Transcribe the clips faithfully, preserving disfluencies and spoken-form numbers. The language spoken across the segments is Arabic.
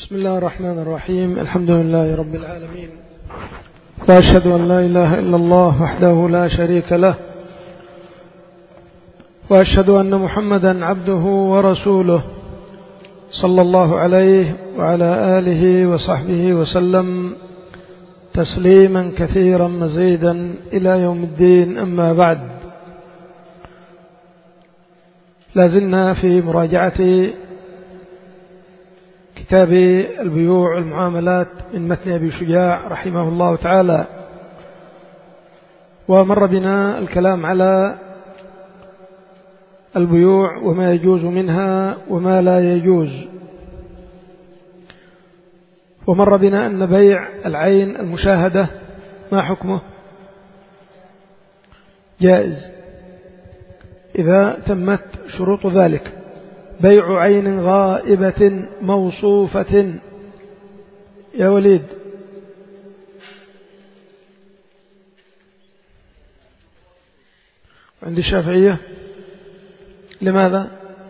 بسم الله الرحمن الرحيم. الحمد لله رب العالمين، وأشهد أن لا إله إلا الله وحده لا شريك له، وأشهد أن محمدا عبده ورسوله صلى الله عليه وعلى آله وصحبه وسلم تسليما كثيرا مزيدا إلى يوم الدين. أما بعد، لازلنا في مراجعة كتاب البيوع والمعاملات من متن أبي شجاع رحمه الله تعالى، ومر بنا الكلام على البيوع وما يجوز منها وما لا يجوز، ومر بنا أن بيع العين المشاهدة ما حكمه؟ جائز إذا تمت شروط ذلك. بيع عين غائبة موصوفة، يا وليد، عند الشافعية لماذا؟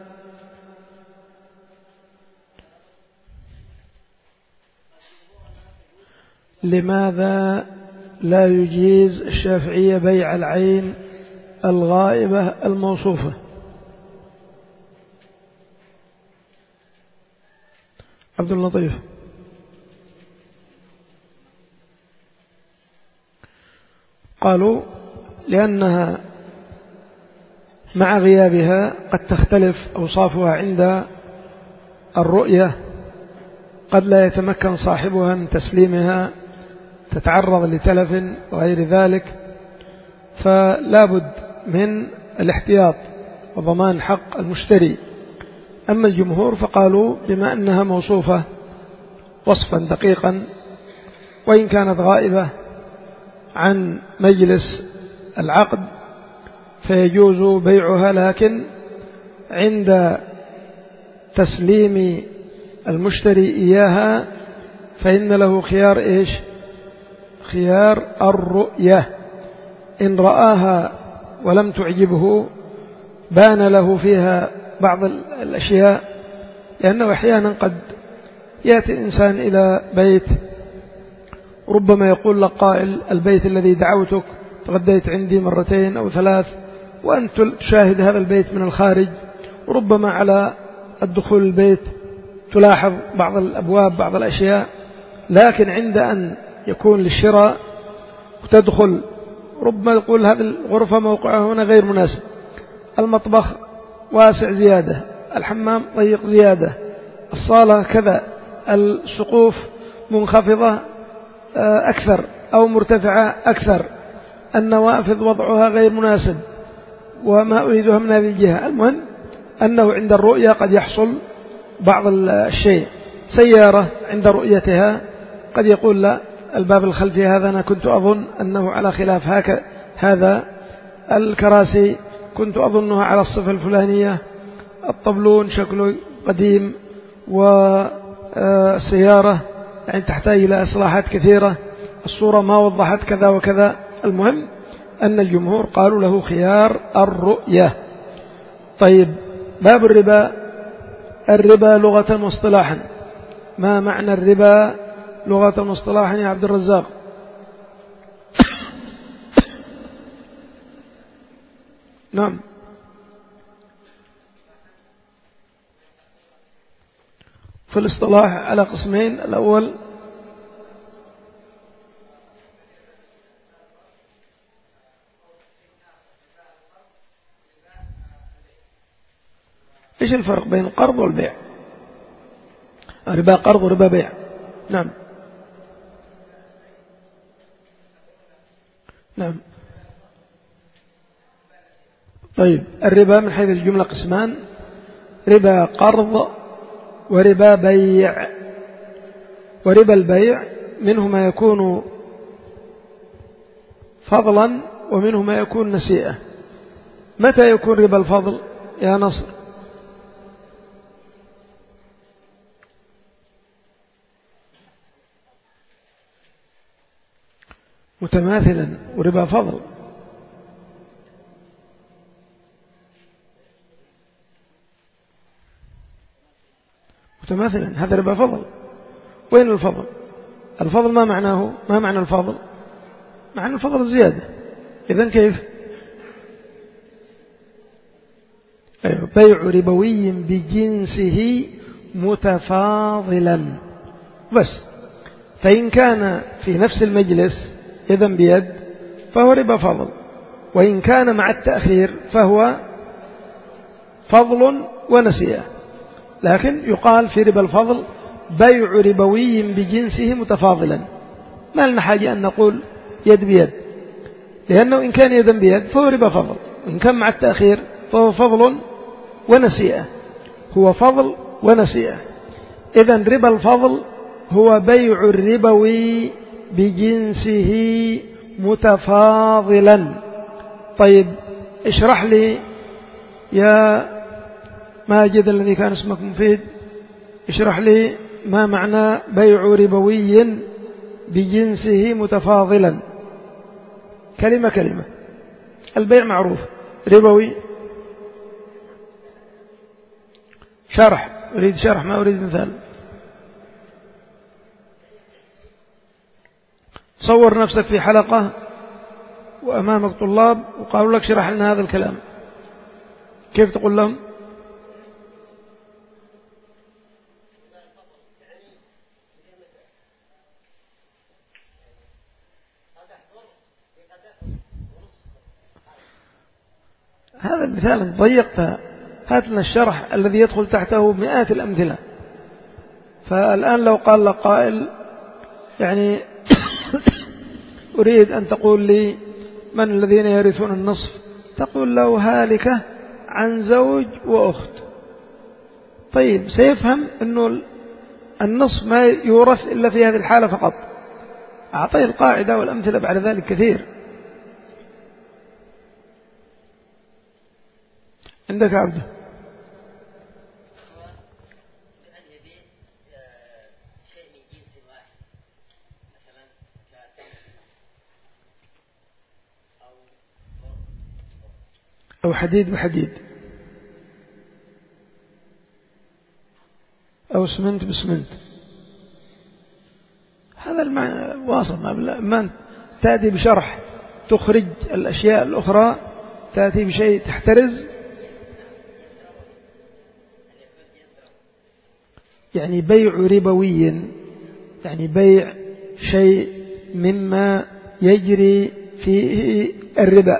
لماذا لا يجيز الشافعية بيع العين الغائبة الموصوفة؟ عبد اللطيف. قالوا لأنها مع غيابها قد تختلف أوصافها عند الرؤية، قد لا يتمكن صاحبها من تسليمها، تتعرض لتلف وغير ذلك، فلا بد من الاحتياط وضمان حق المشتري. أما الجمهور فقالوا بما أنها موصوفة وصفا دقيقا وإن كانت غائبة عن مجلس العقد فيجوز بيعها، لكن عند تسليم المشتري إياها فإن له خيار إيش؟ خيار الرؤية. إن رآها ولم تعجبه بان له فيها بعض الأشياء، لأنه أحيانا قد يأتي الإنسان إلى بيت ربما يقول لك قائل: البيت الذي دعوتك تغديت عندي مرتين أو ثلاث، وأنت تشاهد هذا البيت من الخارج، وربما على الدخول البيت تلاحظ بعض الأبواب بعض الأشياء، لكن عند أن يكون للشراء وتدخل ربما يقول هذه الغرفة موقعها هنا غير مناسب، المطبخ واسع زيادة، الحمام ضيق زيادة، الصالة كذا، السقوف منخفضة أكثر أو مرتفعة أكثر، النوافذ وضعها غير مناسب وما أريدها من هذه الجهة. المهم أنه عند الرؤية قد يحصل بعض الشيء. سيارة عند رؤيتها قد يقول: لا، الباب الخلفي هذا أنا كنت أظن أنه على خلاف هكذا، هذا الكراسي كنت أظنها على الصفة الفلانية، الطبلون شكله قديم، والسيارة يعني تحتاج إلى إصلاحات كثيرة، الصورة ما وضحت كذا وكذا. المهم أن الجمهور قالوا له خيار الرؤية. طيب، باب الربا. الربا لغة واصطلاحا، ما معنى الربا لغة واصطلاحا يا عبد الرزاق؟ نعم. في الاصطلاح على قسمين: الأول إيش الفرق بين القرض والبيع؟ ربا قرض وربا بيع. نعم نعم. طيب، الربا من حيث الجملة قسمان: ربا قرض وربا بيع. وربا البيع منه ما يكون فضلا ومنه ما يكون نسيئة. متى يكون ربا الفضل يا نصر؟ متماثلا وربا فضل. متماثلا، هذا ربا فضل. وين الفضل؟ الفضل ما معناه؟ ما معنى الفضل؟ معنى الفضل الزيادة. إذن كيف؟ أيوه. بيع ربوي بجنسه متفاضلا بس. فإن كان في نفس المجلس يدا بيد فهو ربا فضل، وإن كان مع التأخير فهو فضل ونسيئة. لكن يقال في ربا الفضل بيع ربوي بجنسه متفاضلا، ما لنا حاجة أن نقول يد بيد، لأنه إن كان يدا بيد فهو ربا فضل، وإن كان مع التأخير فهو فضل ونسيئة، هو فضل ونسيئة. إذن ربا الفضل هو بيع الربوي بجنسه متفاضلا. طيب اشرح لي يا ماجد الذي كان اسمك مفيد، اشرح لي ما معنى بيع ربوي بجنسه متفاضلا، كلمة كلمة. البيع معروف، ربوي شرح، أريد شرح ما أريد مثال. تصور نفسك في حلقة وأمامك طلاب وقالوا لك شرح لنا هذا الكلام، كيف تقول لهم؟ هذا المثال ضيقتها، هات لنا الشرح الذي يدخل تحته مئات الأمثلة. فالآن لو قال لك قائل يعني أريد أن تقول لي من الذين يرثون النصف، تقول له هالكة عن زوج وأخت. طيب سيفهم أنه النصف ما يورث إلا في هذه الحالة فقط. أعطيه القاعدة والأمثلة بعد ذلك كثير. عندك عبده؟ أو حديد بحديد، أو سمنت بسمنت. هذا المعنى واصل. ما تأتي بشرح تخرج الأشياء الأخرى، تأتي بشيء تحترز. يعني بيع ربوي يعني بيع شيء مما يجري فيه الربا،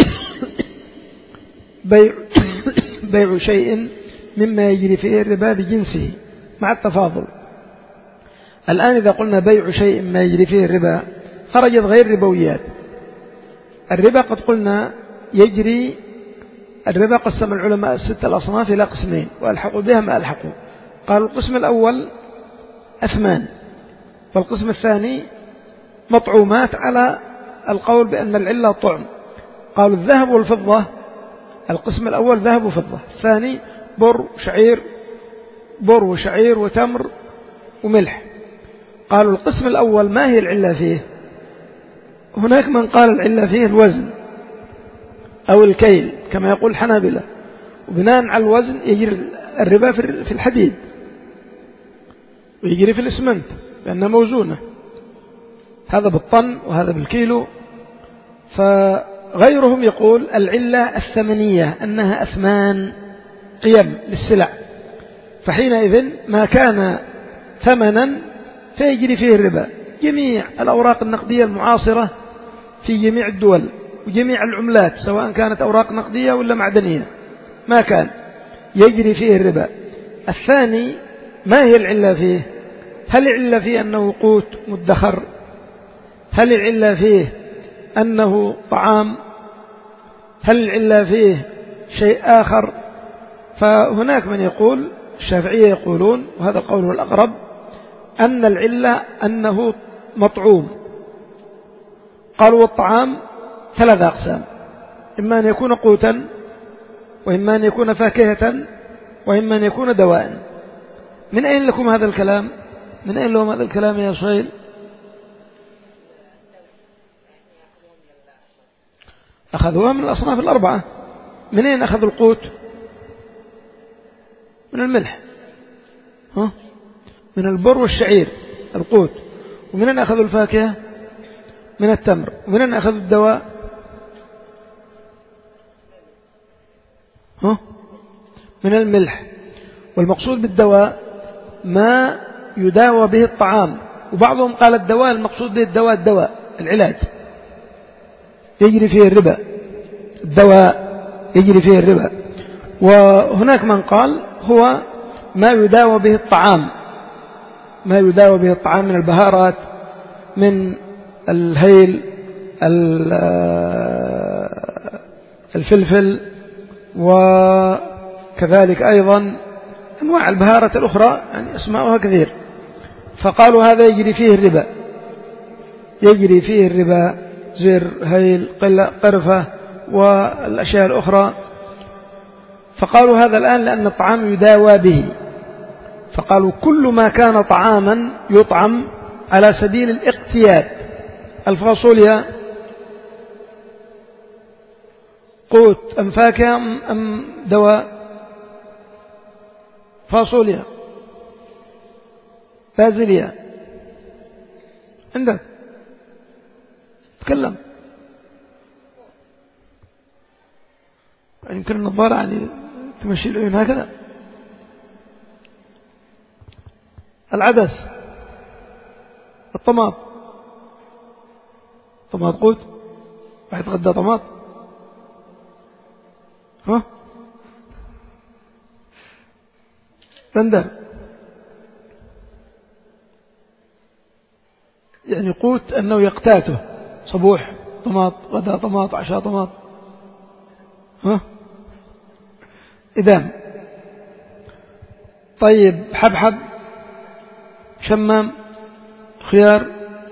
بيع بيع شيء مما يجري فيه الربا بجنسه مع التفاضل. الآن إذا قلنا بيع شيء ما يجري فيه الربا خرجت غير ربويات. الربا قد قلنا يجري، الربا قسم العلماء الستة الأصناف إلى قسمين وألحقوا بها ما ألحقوا. قالوا القسم الأول أثمان، والقسم الثاني مطعومات على القول بأن العلة طعم. قالوا الذهب والفضة، القسم الأول ذهب وفضة، الثاني بر شعير، بر وشعير وتمر وملح. قالوا القسم الأول ما هي العلة فيه؟ هناك من قال العلة فيه الوزن أو الكيل كما يقول الحنابلة، وبناء على الوزن يجري الربا في الحديد ويجري في الإسمنت لأنها موزونة، هذا بالطن وهذا بالكيلو. فغيرهم يقول العلة الثمنية، أنها أثمان قيم للسلع، فحينئذ ما كان ثمنا فيجري فيه الربا. جميع الأوراق النقدية المعاصرة في جميع الدول وجميع العملات سواء كانت أوراق نقدية ولا معدنية ما كان يجري فيه الربا. الثاني ما هي العلة فيه؟ هل العلة فيه أنه قوت مدخر؟ هل العلة فيه أنه طعام؟ هل العلة فيه شيء آخر؟ فهناك من يقول، الشافعية يقولون وهذا القول هو الأقرب، أن العلة أنه مطعوم. قالوا والطعام ثلاث أقسام، إما أن يكون قوتا، وإما أن يكون فاكهة، وإما أن يكون دواء. من أين لكم هذا الكلام؟ من أين لهم هذا الكلام يا صهيل؟ أخذوها من الأصناف الأربعة. من أين أخذوا القوت؟ من الملح، ها؟ من البر والشعير. القوت. ومن أين أخذوا الفاكهة؟ من التمر. ومن أين أخذوا الدواء؟ ها؟ من الملح. والمقصود بالدواء ما يداوى به الطعام. وبعضهم قال الدواء المقصود به الدواء الدواء العلاج يجري فيه الربا، الدواء يجري فيه الربا. وهناك من قال هو ما يداوى به الطعام، ما يداوى به الطعام من البهارات، من الهيل، الفلفل، وكذلك أيضا أنواع البهارة الأخرى يعني أسماؤها كثير. فقالوا هذا يجري فيه الربا، يجري فيه الربا، زر، هيل، قرفة والأشياء الأخرى. فقالوا هذا الآن لأن الطعام يداوى به، فقالوا كل ما كان طعاما يطعم على سبيل الاقتياد. الفاصوليا قوت أم فاكهة أم دواء؟ فاصوليا، بازليا، عندك تكلم. يمكن النظارة يعني تمشي العيون هكذا. العدس، الطماط، طماط قوت، واحد غدا طماط، ها بندر، يعني قوت أنه يقتاته، صبوح طماط، غدا طماط، عشاء طماط، ها إدام. طيب حبحب، شمام، خيار،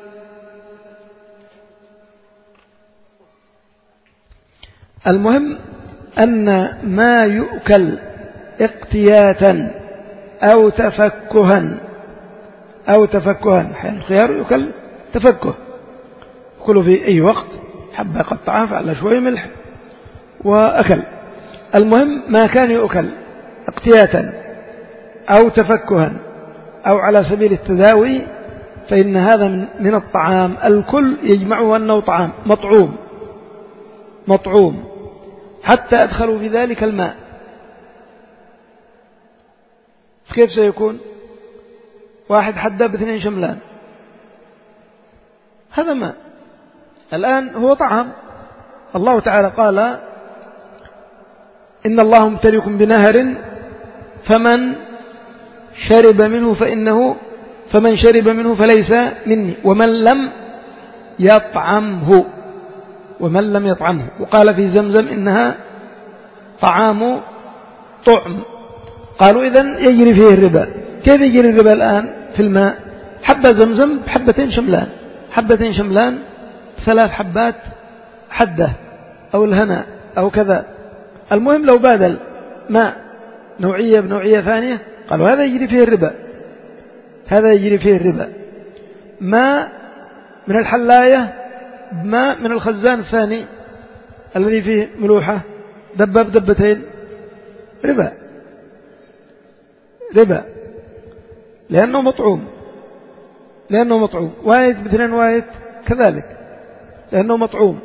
المهم أن ما يؤكل اقتياتا أو تفكها أو تفكها، حين الخيار يؤكل تفكه، يأكله في أي وقت، حبة قطعها فعلى شوية ملح وأكل. المهم ما كان يؤكل اقتياتا أو تفكها أو على سبيل التداوي فإن هذا من الطعام الكل يجمعه أنه طعام مطعوم، مطعوم حتى أدخلوا في ذلك الماء. كيف سيكون؟ واحد حدى باثنين شملان، هذا ماء. الآن هو طعام. الله تعالى قال إن الله مبتليكم بنهر فمن شرب منه فإنه فمن شرب منه فليس مني ومن لم يطعمه ومن لم يطعمه. وقال في زمزم إنها طعام طعم. قالوا إذن يجري فيه الربا. كيف يجري الربا الآن في الماء؟ حبة زمزم بحبتين شملان، حبتين شملان ثلاث حبات حدة أو الهنا أو كذا. المهم لو بادل ماء نوعية بنوعية ثانية قالوا هذا يجري فيه الربا، هذا يجري فيه الربا. ماء من الحلاية ماء من الخزان الثاني الذي فيه ملوحة دبة بدبتين، ربا، ربا لأنه مطعوم، لأنه مطعوم. وايت باثنين وايت كذلك لأنه مطعوم.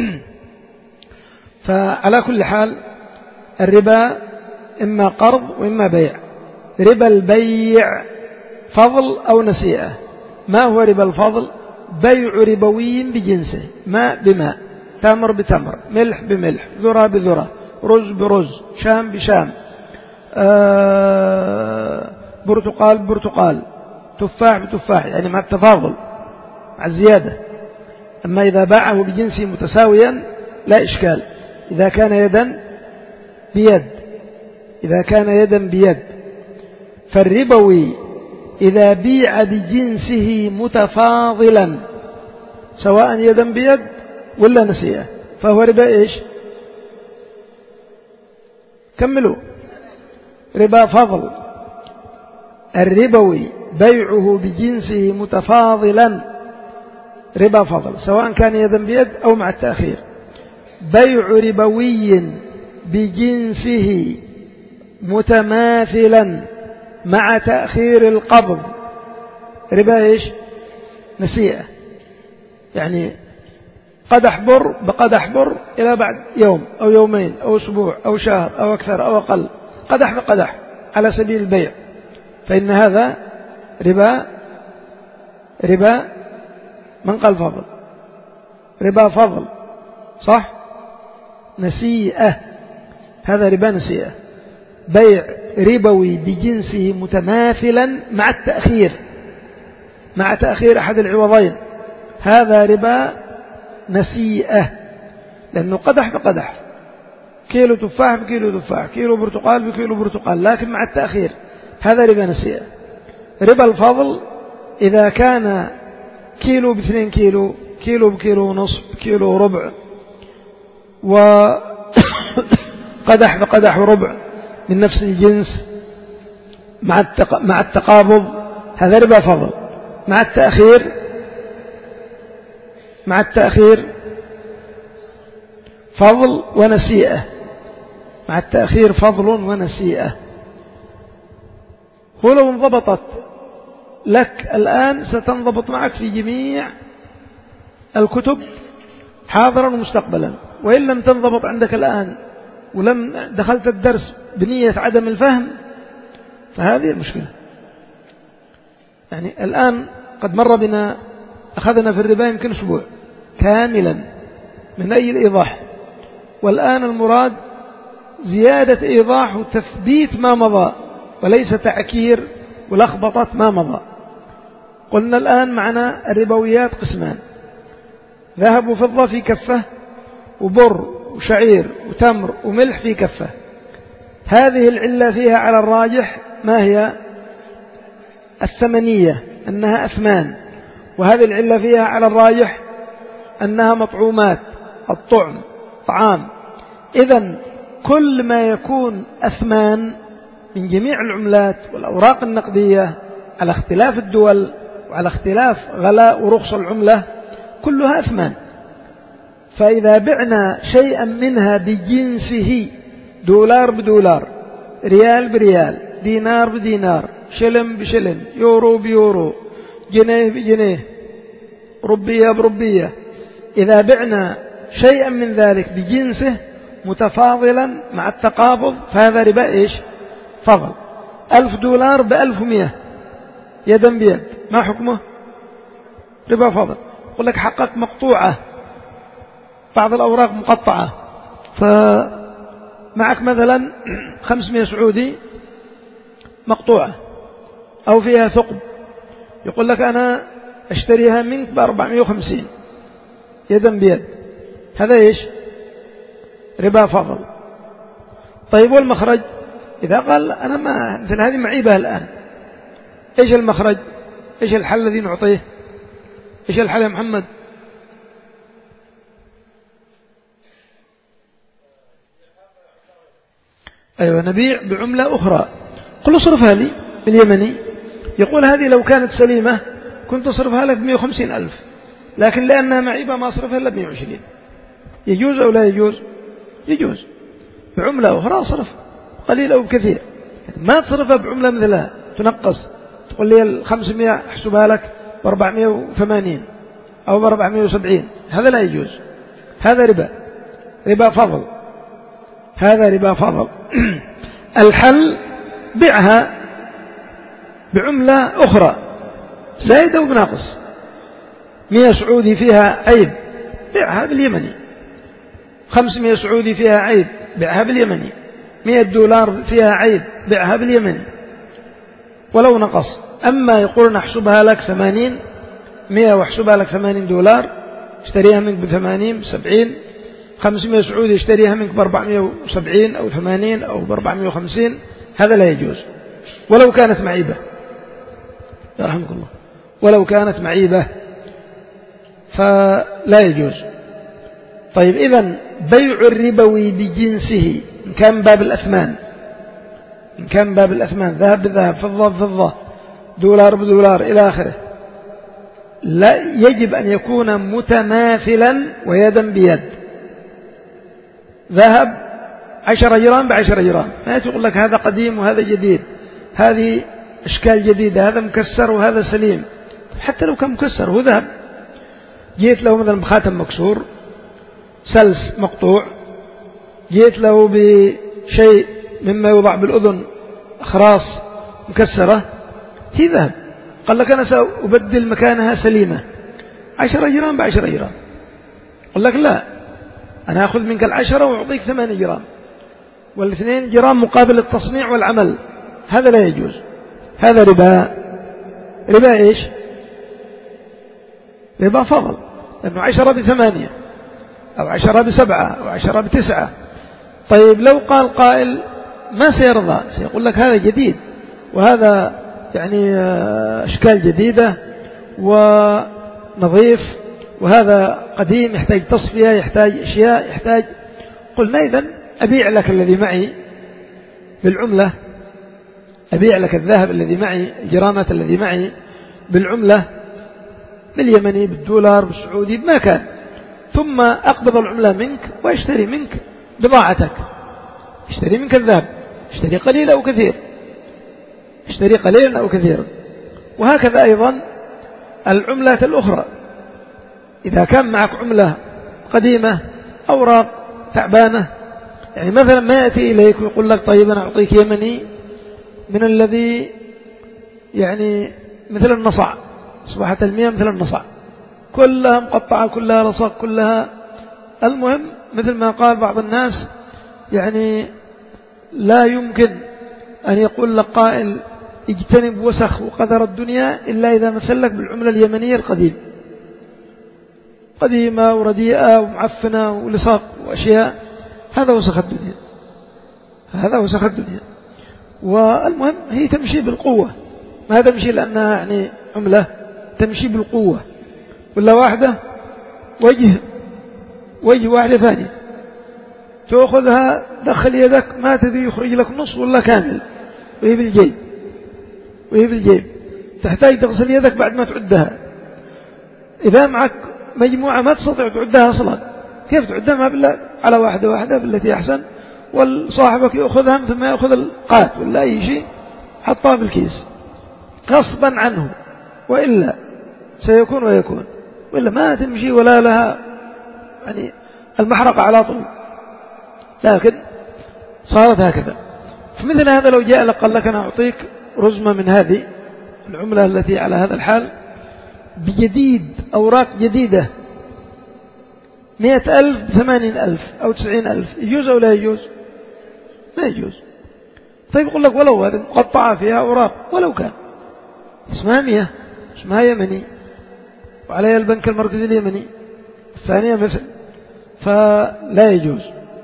فعلى كل حال الربا إما قرض وإما بيع. ربا البيع فضل أو نسيئة. ما هو ربا الفضل؟ بيع ربوي بجنسه، ماء بماء، تمر بتمر، ملح بملح، ذرة بذرة، رز برز، شام بشام، آه برتقال برتقال، تفاح بتفاح، يعني مع التفاضل مع الزيادة. أما إذا باعه بجنسه متساويا لا إشكال، إذا كان يدا بيد، إذا كان يدا بيد. فالربوي إذا بيع بجنسه متفاضلا سواء يدا بيد ولا نسيئة فهو ربا إيش؟ كملوا. ربا فضل. الربوي بيعه بجنسه متفاضلا ربا فضل سواء كان يدا بيد أو مع التأخير. بيع ربوي بجنسه متماثلا مع تأخير القبض ربا إيش؟ نسيئة. يعني قدح بر بقدح بر إلى بعد يوم أو يومين أو أسبوع أو شهر أو أكثر أو أقل، قدح بقدح على سبيل البيع، فإن هذا ربا ربا من قال فضل؟ ربا فضل، صح؟ نسيئة، هذا ربا نسيئة، بيع ربوي بجنسه متماثلا مع التأخير، مع تأخير أحد العوضين، هذا ربا نسيئة، لأنه قدح بقدح، كيلو تفاح بكيلو تفاح، كيلو برتقال بكيلو برتقال، لكن مع التأخير، هذا ربا نسيئة. ربا الفضل إذا كان كيلو باثنين كيلو، كيلو بكيلو ونصف، كيلو وربع، وقدح بقدح وربع من نفس الجنس مع التقابض، هذا ربا فضل. مع التأخير مع التأخير فضل ونسيئة، مع التأخير فضل ونسيئة. ولو انضبطت لك الآن ستنضبط معك في جميع الكتب حاضرا ومستقبلا، وإن لم تنضبط عندك الآن ولم دخلت الدرس بنية عدم الفهم فهذه المشكلة. يعني الآن قد مر بنا، أخذنا في الربا يمكن أسبوع كاملا من أي الإيضاح، والآن المراد زيادة إيضاح وتثبيت ما مضى، وليس تعكير ولخبطة ما مضى. قلنا الآن معنا الربويات قسمان: ذهب وفضة في كفة، وبر وشعير وتمر وملح في كفة. هذه العلة فيها على الراجح ما هي؟ الثمنية، أنها أثمان، وهذه العلة فيها على الراجح أنها مطعومات، الطعم طعام. إذن كل ما يكون أثمان من جميع العملات والأوراق النقدية على اختلاف الدول وعلى اختلاف غلاء ورخص العملة كلها أثمان. فإذا بعنا شيئا منها بجنسه، دولار بدولار، ريال بريال، دينار بدينار، شلم بشلم، يورو بيورو، جنيه بجنيه، ربية بربية، إذا بعنا شيئا من ذلك بجنسه متفاضلا مع التقابض فهذا ربا إيش؟ فضل. ألف دولار بألف ومئة يدا بيد، ما حكمه؟ ربا فضل. يقول لك حقك مقطوعة، بعض الأوراق مقطعة، فمعك مثلا خمسمائة سعودي مقطوعة أو فيها ثقب، يقول لك أنا أشتريها منك بأربعمائة وخمسين يدا بيد، هذا إيش؟ ربا فضل. طيب والمخرج؟ إذا قال أنا ما مثل هذه معيبة الآن، إيش المخرج؟ إيش الحل الذي نعطيه؟ إيش الحل يا محمد؟ أيوة، نبيع بعملة أخرى. قل اصرفها لي باليمني. يقول هذه لو كانت سليمة كنت أصرفها لك بمئة وخمسين ألف، لكن لأنها معيبة ما أصرفها إلا بمئة وعشرين. يجوز أو لا يجوز؟ يجوز. بعملة أخرى أصرف قليل أو كثير، ما تصرفها بعملة مثلها تنقص، تقول لي الخمسمائة أحسبها لك بأربعمائة وثمانين أو بأربعمائة وسبعين، هذا لا يجوز، هذا ربا، ربا فضل، هذا ربا فضل. الحل بيعها بعملة أخرى زائدة وبناقص. مئة سعودي فيها عيب، بيعها باليمني. خمسمائة سعودي فيها عيب، بيعها باليمني. مئة دولار فيها عيب، بيعها باليمني ولو نقص. أما يقولون أحسبها لك ثمانين، مئة واحسبها لك ثمانين دولار، اشتريها منك بثمانين بسبعين، خمسمائة سعودي اشتريها منك بأربعمائة وسبعين أو ثمانين أو بأربعمائة وخمسين، هذا لا يجوز ولو كانت معيبة، رحمك الله، ولو كانت معيبة فلا يجوز. طيب إذن بيع الربوي بجنسه إن كان باب الأثمان، إن كان باب الأثمان، ذهب بالذهب، فضة بفضة، دولار بدولار إلى آخره، لا يجب أن يكون متماثلا ويدا بيد. ذهب عشر جرام بعشر جرام، ما تقول لك هذا قديم وهذا جديد، هذه أشكال جديدة، هذا مكسر وهذا سليم، حتى لو كان مكسر هو ذهب. جيت له مثلا بخاتم مكسور، سلس مقطوع، جيت له بشيء مما يوضع بالأذن أخراص مكسرة في ذهب، قال لك أنا سأبدل مكانها سليمة عشرة جرام بعشرة جرام، قال لك لا، أنا أخذ منك العشرة وأعطيك ثمانية جرام، والاثنين جرام مقابل التصنيع والعمل. هذا لا يجوز، هذا ربا. ربا إيش؟ ربا فضل، لأنه عشرة بثمانية أو عشرة بسبعة أو عشرة بتسعة. طيب لو قال قائل ما سيرضى، سيقول لك هذا جديد وهذا يعني أشكال جديدة ونظيف، وهذا قديم يحتاج تصفية، يحتاج أشياء، يحتاج. قلنا إذن أبيع لك الذي معي بالعملة، أبيع لك الذهب الذي معي، الجرامات الذي معي بالعملة، باليمني، بالدولار، بالسعودي، بما كان، ثم أقبض العملة منك واشتري منك بضاعتك، اشتري منك الذهب، اشتري قليل أو كثير، اشتري قليلا أو كثيرا. وهكذا أيضا العملات الأخرى، إذا كان معك عملة قديمة، أوراق تعبانة، يعني مثلا ما يأتي إليك ويقول لك طيب أنا أعطيك يمني من الذي يعني مثل النصع، أصبحت المياه مثل النصع، كلها مقطعة، كلها لصق، كلها. المهم مثل ما قال بعض الناس، يعني لا يمكن أن يقول لك قائل اجتنب وسخ وقدر الدنيا إلا إذا مثل لك بالعملة اليمنية القديمة، قديمة ورديئة ومعفنة ولصق وأشياء، هذا وسخ الدنيا، هذا وسخ الدنيا. والمهم هي تمشي بالقوة، ما تمشي لأنها يعني عملة، تمشي بالقوة، ولا واحدة وجه وجه واحدة ثانية، تأخذها دخل يدك ما تدري يخرج لك نص ولا كامل، وهي بالجيب، وهي بالجيب، تحتاج تغسل يدك بعد ما تعدها. إذا معك مجموعة ما تستطيع تعدها أصلا، كيف تعدها؟ ما بالله على واحدة واحدة بالتي أحسن، والصاحبك يأخذها ثم يأخذ القات ولا أي شيء حطها بالكيس غصبا عنه، وإلا سيكون ويكون، وإلا ما تمشي ولا لها يعني المحرقة على طول. لكن صارت هكذا. فمثل هذا لو جاء لك قال لك أنا أعطيك رزمة من هذه العملة التي على هذا الحال بجديد، أوراق جديدة، مئة ألف، ثمانين ألف أو تسعين ألف، يجوز أو لا يجوز؟ ما يجوز. طيب يقول لك ولو هذه مقطعة فيها أوراق، ولو كان اسمها مياه، اسمها يمني، وعليها البنك المركزي اليمني، الثانية مثل، فلا يجوز.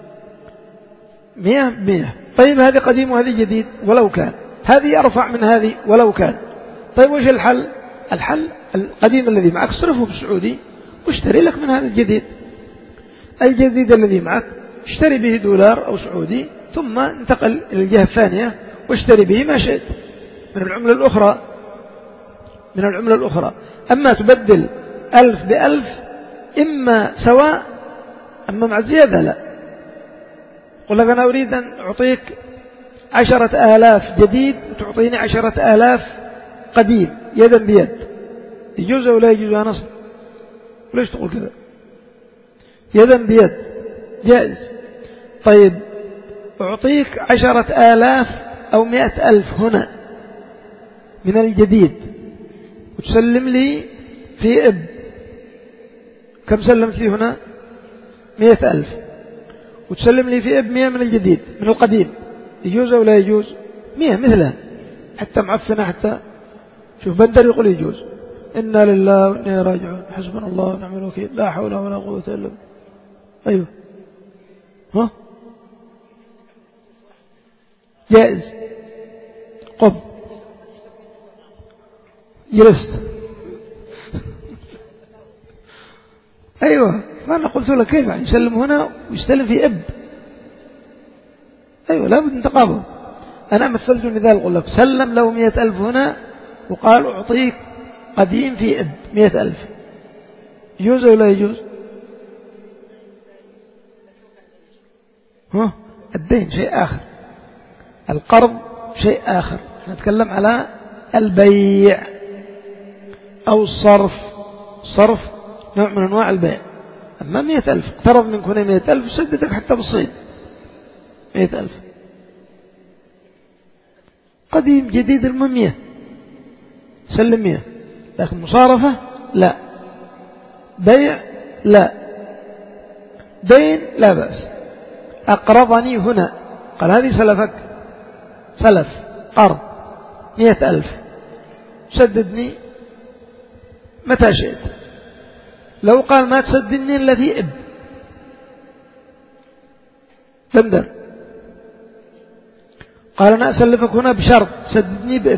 مياه مياه. طيب هذه قديم وهذه جديد، ولو كان هذه أرفع من هذه ولو كان. طيب وش الحل؟ الحل القديم الذي معك صرفه بالسعودي واشتري لك من هذا الجديد. الجديد الذي معك اشتري به دولار أو سعودي، ثم انتقل إلى الجهة الثانية واشتري به ما شئت من العملة الأخرى، من العملة الأخرى. أما تبدل ألف بألف إما سواء، أما مع زيادة لا. قل لك أنا أريد أن أعطيك عشرة آلاف جديد وتعطيني عشرة آلاف قديم يدا بيد، يجوز أو لا يجوز يا نصر؟ ليش تقول كذا؟ يدا بيد جائز. طيب أعطيك عشرة آلاف أو مئة ألف هنا من الجديد وتسلم لي في إب، كم سلمت لي هنا؟ مئة ألف، وتسلم لي في إب مئة من الجديد من القديم، يجوز أو لا يجوز؟ مئة مثلها حتى معفنة، حتى شوف بندر يقول يجوز. إنا لله وإنا راجعون، حسبنا الله ونعم الوكيل، لا حول ولا قوة إلا بالله. أيوه ها جائز. قم جلست. أيوه، فأنا قلت له كيف يعني يسلم هنا ويستلم في إب؟ أيوه لابد من تقابل. أنا مثلت المثال، قل لك سلم له مئة ألف هنا وقال أعطيك قديم في إب مئة ألف، يجوز أو لا يجوز؟ ها الدين شيء آخر، القرض شيء آخر، نتكلم على البيع. أو الصرف. الصرف نوع من أنواع البيع. أما مئة ألف اقترض منك هنا مئة ألف سددك حتى بالصين مئة ألف، قديم جديد الممية سلم مئة، لكن مصارفة لا، بيع لا، دين لا بأس. أقرضني هنا قال هذه سلفك، سلف قرض مئة ألف سددني متى شئت. لو قال ما تسددني إلا في إب دمدر، قال أنا أسلفك هنا بشرط سددني بإب،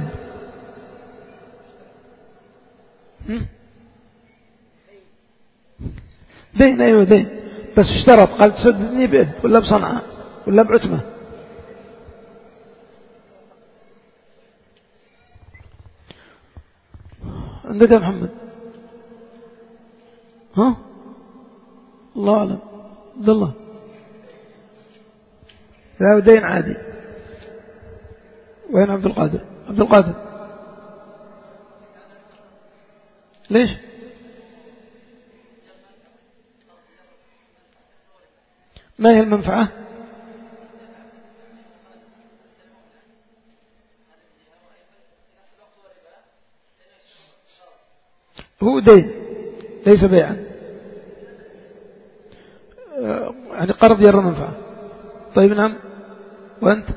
دين أيوة دين، بس اشترط قال تسددني بإب ولا بصنعة ولا بعتمة. عندك يا محمد؟ ها الله أعلم. عبد الله لا دين عادي. وين عبد القادر؟ عبد القادر ليش؟ ما هي المنفعة؟ هو دين ليس بيعا، يعني قرض يرى منفعة. طيب نعم. وأنت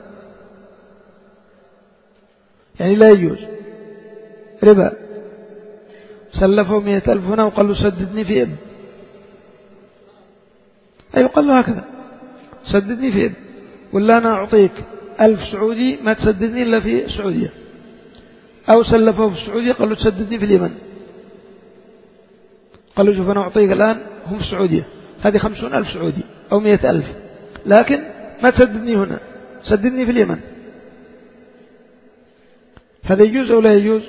يعني لا يجوز ربا، سلفه مئة ألف هنا وقال له سددني في إب، أي قال له هكذا سددني في إب، ولا أنا أعطيك ألف سعودي ما تسددني إلا في السعودية، أو سلفه في السعودية قال له تسددني في اليمن، قال له شوف أنا أعطيك الآن هم في السعودية هذه خمسون ألف سعودي أو مئة ألف، لكن ما تسددني هنا سددني في اليمن. هذا يجوز أو لا يجوز؟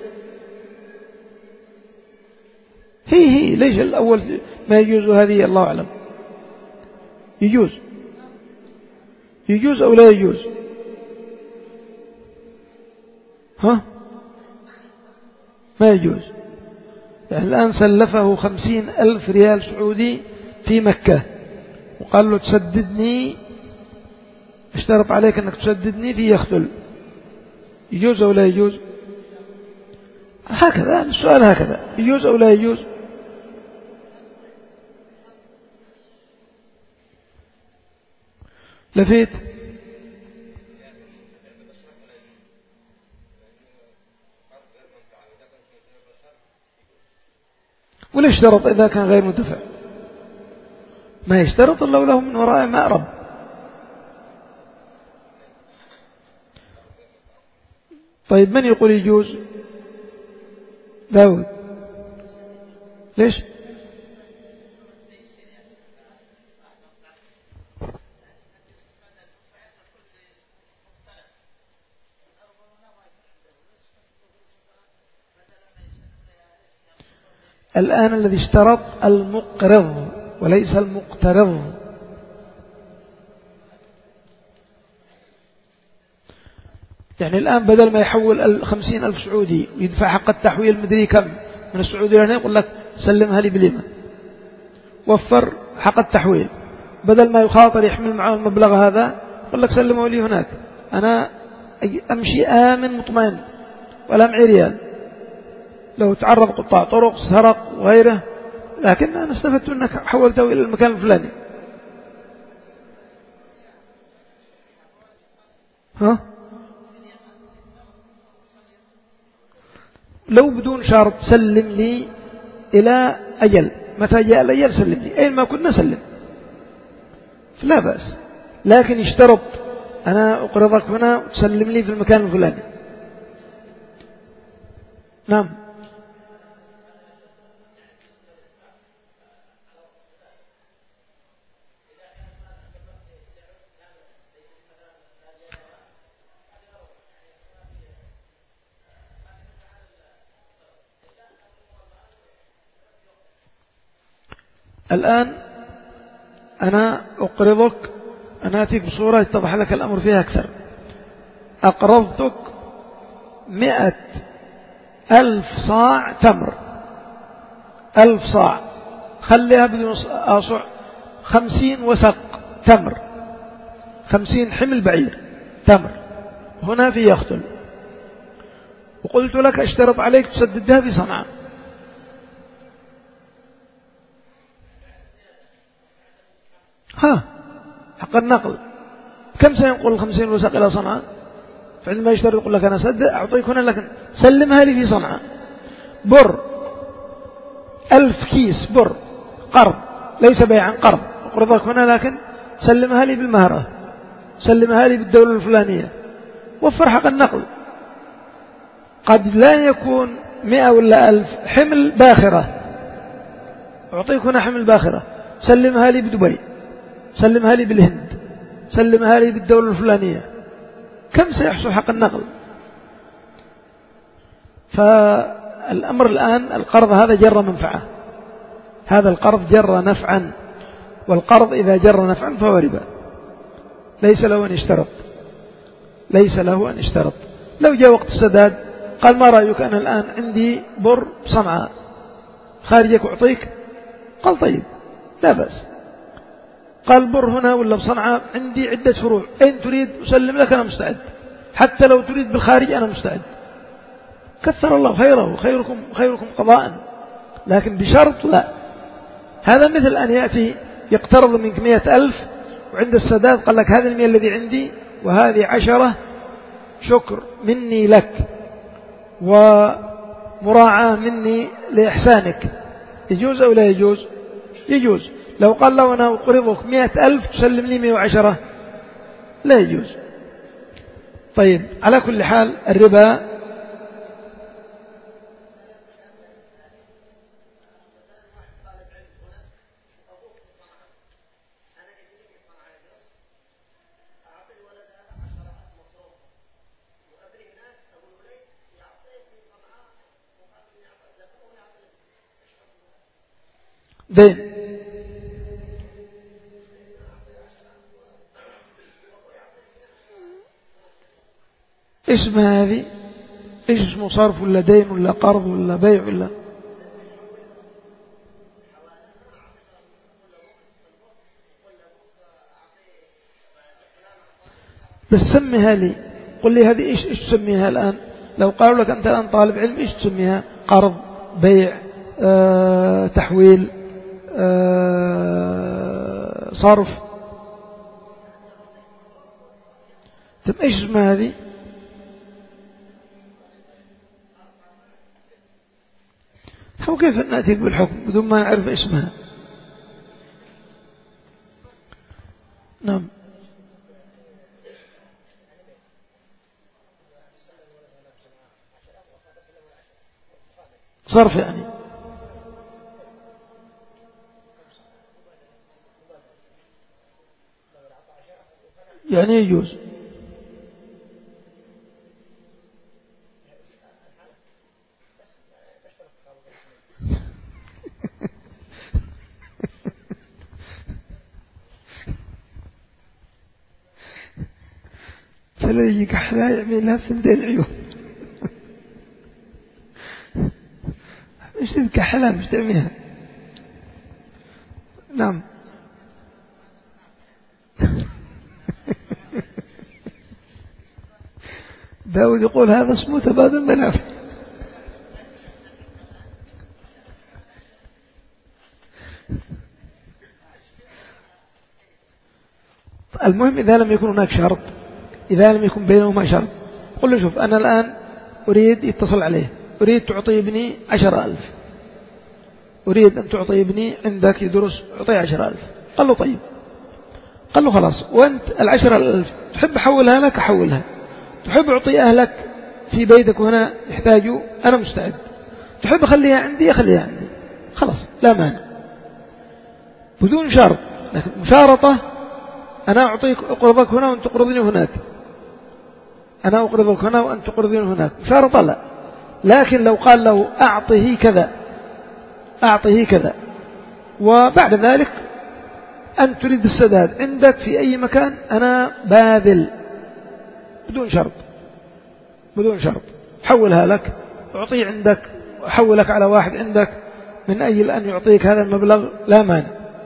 هي هي ليش الأول ما يجوز هذه الله أعلم. يجوز يجوز أو لا يجوز؟ ها ما يجوز. يعني الآن سلفه خمسين ألف ريال سعودي في مكة وقال له تسددني، اشترط عليك أنك تسددني في يخذل، يجوز أو لا يجوز؟ هكذا السؤال هكذا، يجوز أو لا يجوز؟ لفيت ولا اشترط إذا كان غير مدفع؟ ما يشترط الله له من وراء مأرب. طيب من يقول يجوز؟ داود ليش؟ الآن الذي اشترط المقرض وليس المقترض. يعني الآن بدل ما يحول الخمسين ألف سعودي ويدفع حق التحويل مدري كم من السعودي لهنا، يقول لك سلمها لي باليمن، وفر حق التحويل، بدل ما يخاطر يحمل معه المبلغ هذا يقول لك سلمه لي هناك، أنا أمشي آمن مطمئن ولا معي ريال، لو تعرض قطاع طرق سرق وغيره، لكن أنا استفدت أنك حولته إلى المكان الفلاني. ها لو بدون شرط سلم لي إلى أجل، متى جاء الأجل سلم لي، أين ما كنا سلم فلا بأس، لكن يشترط أنا أقرضك هنا وتسلم لي في المكان الفلاني. نعم. الآن أنا أقرضك، أنا أتيك بصورة يتضح لك الأمر فيها أكثر. أقرضتك مئة ألف صاع تمر ألف صاع، خليها بدون أصع خمسين وسق تمر، خمسين حمل بعير تمر، هنا في يختل، وقلت لك اشترط عليك تسددها في صنعاء. ها حق النقل كم سينقل الخمسين وسق إلى صنعاء؟ فعندما يشترط يقول لك أنا سدد أعطيك هنا، لكن سلمها لي في صنعاء. بر ألف كيس بر قرض، ليس بيعا قرض، أقرضك هنا لكن سلمها لي بالمهرة، سلمها لي بالدولة الفلانية، وفر حق النقل. قد لا يكون مئة ولا ألف حمل باخرة، أعطيك هنا حمل باخرة، سلمها لي بدبي، سلمها لي بالهند، سلمها لي بالدولة الفلانية، كم سيحصل حق النقل؟ فالأمر الآن القرض هذا جر منفعة، هذا القرض جر نفعا، والقرض إذا جر نفعا فهو ربا، ليس له أن يشترط، ليس له أن يشترط. لو جاء وقت السداد قال ما رأيك أنا الآن عندي بر صنعاء خارجك أعطيك، قال طيب لا بأس. قال بر هنا ولا بصنعاء عندي عدة فروع، أين تريد أسلم لك أنا مستعد، حتى لو تريد بالخارج أنا مستعد، كثر الله خيره، خيركم خيركم قضاء، لكن بشرط لا. هذا مثل أن يأتي يقترض منك مئة ألف وعند السداد قال لك هذه المئة الذي عندي وهذه عشرة شكر مني لك ومراعاة مني لإحسانك، يجوز أو لا يجوز؟ يجوز. لو قال له أنا أقرضك مئة ألف تسلم لي مئة وعشرة لا يجوز. طيب على كل حال الربا دين. إيش ما هذه؟ إيش اسمه صرف ولا دين ولا قرض ولا بيع ولا؟ بس سميها لي، قل لي هذه إيش إيش تسميها الآن؟ لو قالوا لك أنت الآن طالب علم إيش تسميها؟ قرض، بيع، آه، تحويل، آه، صرف. طيب إيش اسمها هذه؟ أو كيف نأتي بالحكم بدون ما نعرف اسمها؟ نعم. صرف يعني يعني يجوز. فلا يجيك أحلى يعمل لها ثمدين عيون مش تذكى حلا مش تعميها. نعم. داود يقول هذا اسمه تبادل منافع. المهم إذا لم يكن هناك شرط، إذا لم يكن بينهما شرط، قل له شوف أنا الآن أريد يتصل عليه، أريد تعطي ابني عشر ألف، أريد أن تعطي ابني عندك يدرس أعطيه عشر ألف. قال له طيب، قال له خلاص، وأنت العشر ألف تحب أحولها لك أحولها، تحب أعطي أهلك في بيتك وهنا يحتاجوا أنا مستعد، تحب أخليها عندي أخليها عندي، خلاص لا مانع بدون شرط. لكن مشارطة أنا أعطيك أقرضك هنا وأنت تقرضني هناك، أنا أقرضك هنا وأنت تقرضني هناك، مشارطة لا. لكن لو قال له أعطيه كذا أعطيه كذا وبعد ذلك أنت تريد السداد عندك في أي مكان أنا باذل بدون شرط، بدون شرط، حولها لك أعطيه عندك، أحولك على واحد عندك، من أجل أن يعطيك هذا المبلغ لا مانع.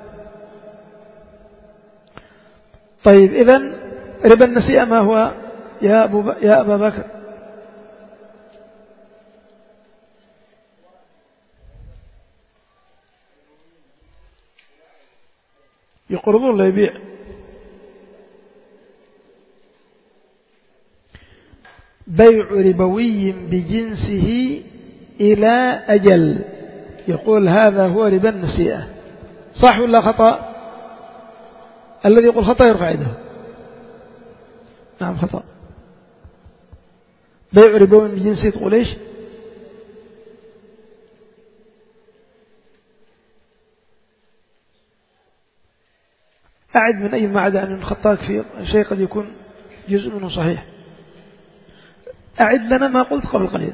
طيب إذن ربا النسيئة ما هو يا, أبو ب... يا أبا بكر؟ يقرضون ولا يبيع؟ بيع ربوي بجنسه إلى أجل، يقول هذا هو ربا النسيئة، صح ولا خطأ؟ الذي يقول خطأ يرفع يده. نعم خطأ. بيع ربوي بجنسه تقول إيش؟ أعد من أي ما عدا أن خطاك في شيء قد يكون جزء منه صحيح. أعد لنا ما قلت قبل قليل.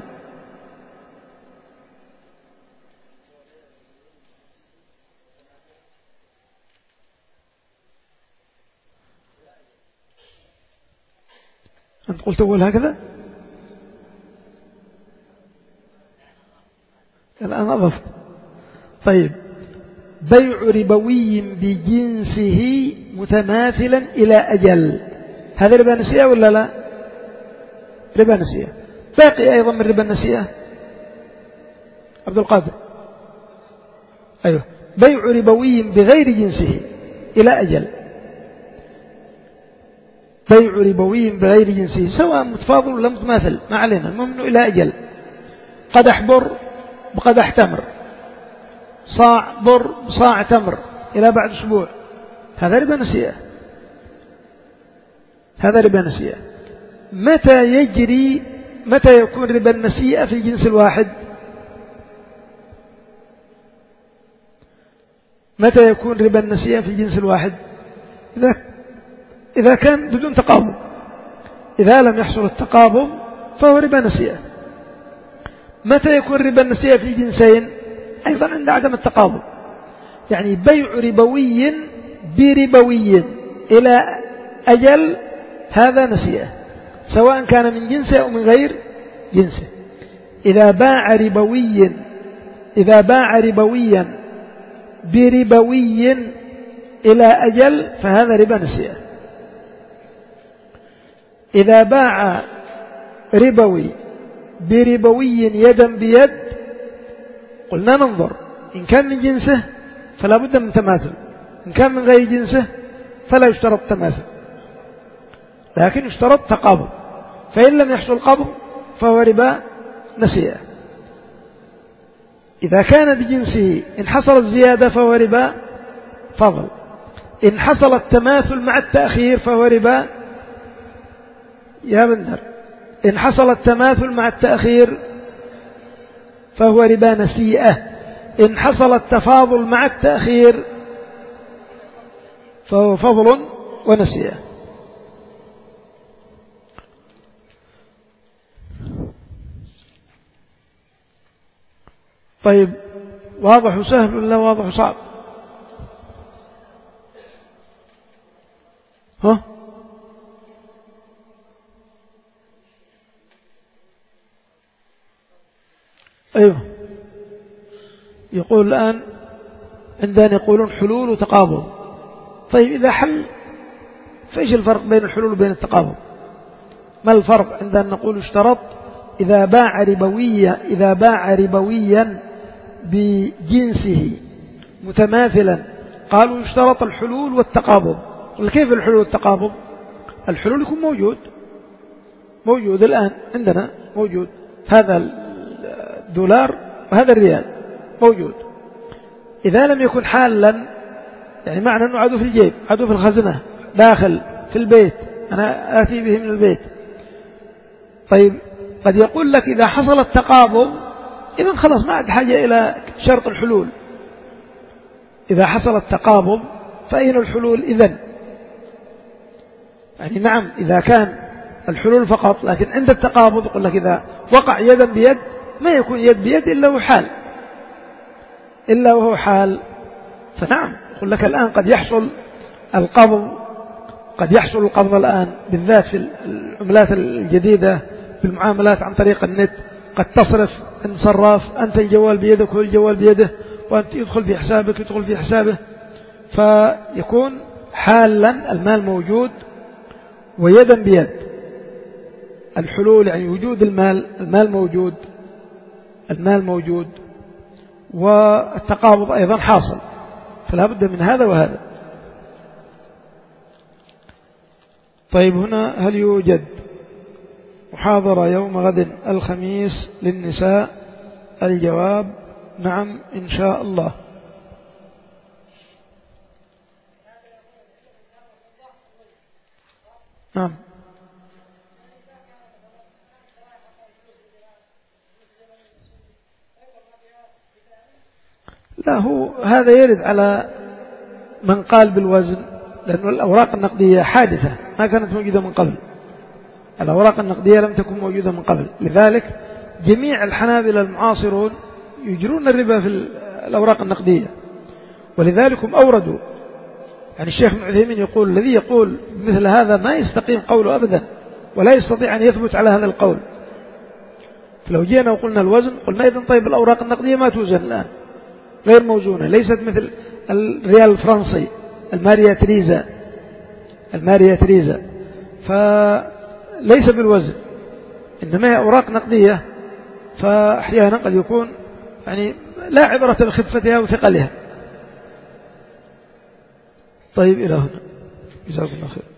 أنت قلت أول هكذا؟ الآن أضفت. طيب بيع ربوي بجنسه متماثلا إلى أجل، هذا ربا نسيئة ولا لا؟ ربا نسيئة. باقي أيضا من ربا النسيئة عبد القادر. أيوه، بيع ربوي بغير جنسه إلى أجل. بيع ربوي بغير جنسه سواء متفاضل ولا متماثل ما علينا، المهم إنه إلى أجل. قدح بر بقدح تمر، صاع بر بصاع تمر إلى بعد أسبوع، هذا ربا نسيئة. هذا ربا نسيئة. متى يجري متى يكون ربا النسيئة في الجنس الواحد؟ متى يكون ربا النسيئة في الجنس الواحد؟ إذا إذا كان بدون تقابض. إذا لم يحصل التقابض فهو ربا نسيئة. متى يكون ربا النسيئة في الجنسين؟ أيضا عند عدم التقابض. يعني بيع ربوي بربوي إلى أجل هذا نسيئة، سواء كان من جنسه أو من غير جنسه. إذا باع ربوي إذا باع ربويا بربوي إلى أجل فهذا ربا نسيئة. إذا باع ربوي بربوي يدا بيد قلنا ننظر، إن كان من جنسه فلا بد من تماثل، إن كان من غير جنسه فلا يشترط تماثل، لكن يشترط تقابض. فإن لم يحصل قبض فهو ربا نسيئة. إذا كان بجنسه إن حصل الزيادة فهو ربا فضل، إن حصل التماثل مع التأخير فهو ربا يا بندر إن حصل التماثل مع التأخير فهو ربا نسيئة، إن حصل التفاضل مع التأخير فهو فضل ونسيئة. طيب واضح وسهل ولا واضح وصعب؟ ها أيوه. يقول الآن عندنا يقولون حلول وتقابض. طيب إذا حل فإيش الفرق بين الحلول وبين التقابض؟ ما الفرق؟ عندنا نقول اشترط إذا باع ربويا إذا باع ربويا بجنسه متماثلا، قالوا يشترط الحلول والتقابض. كيف الحلول والتقابض؟ الحلول يكون موجود موجود الآن عندنا موجود، هذا الدولار وهذا الريال موجود. إذا لم يكن حالا يعني معنى أنه عدو في الجيب، عدو في الخزنة، داخل في البيت، أنا آتي به من البيت. طيب قد يقول لك إذا حصل التقابض إذن خلاص ما عاد حاجة إلى شرط الحلول. إذا حصل التقابض فأين الحلول إذن؟ يعني نعم إذا كان الحلول فقط، لكن عند التقابض يقول لك إذا وقع يدا بيد ما يكون يد بيد إلا وهو حال إلا وهو حال. فنعم يقول لك الآن قد يحصل القبض قد يحصل القبض الآن بالذات في العملات الجديدة بالمعاملات عن طريق النت، قد تصرف عند صراف أنت الجوال بيدك وهو الجوال بيده، وأنت يدخل في حسابك يدخل في حسابه، فيكون حالا المال موجود ويدا بيد. الحلول يعني وجود المال، المال موجود المال موجود والتقابض أيضا حاصل، فلا بد من هذا وهذا. طيب هنا هل يوجد محاضرة يوم غد الخميس للنساء؟ الجواب نعم إن شاء الله. نعم. لا، هو هذا يرد على من قال بالوزن، لأن الأوراق النقدية حادثة ما كانت موجودة من قبل. الأوراق النقدية لم تكن موجودة من قبل، لذلك جميع الحنابلة المعاصرون يجرون الربا في الأوراق النقدية، ولذلك هم أوردوا. يعني الشيخ ابن عثيمين يقول الذي يقول مثل هذا ما يستقيم قوله أبدا، ولا يستطيع أن يثبت على هذا القول. فلو جينا وقلنا الوزن قلنا إذن طيب الأوراق النقدية ما توزن الآن، غير موزونة، ليست مثل الريال الفرنسي الماريا تريزا الماريا تريزا فليس بالوزن، إنما هي أوراق نقدية، فأحيانا قد يكون يعني لا عبرة بخفتها وثقلها. طيب إلى هنا، جزاكم الله خير.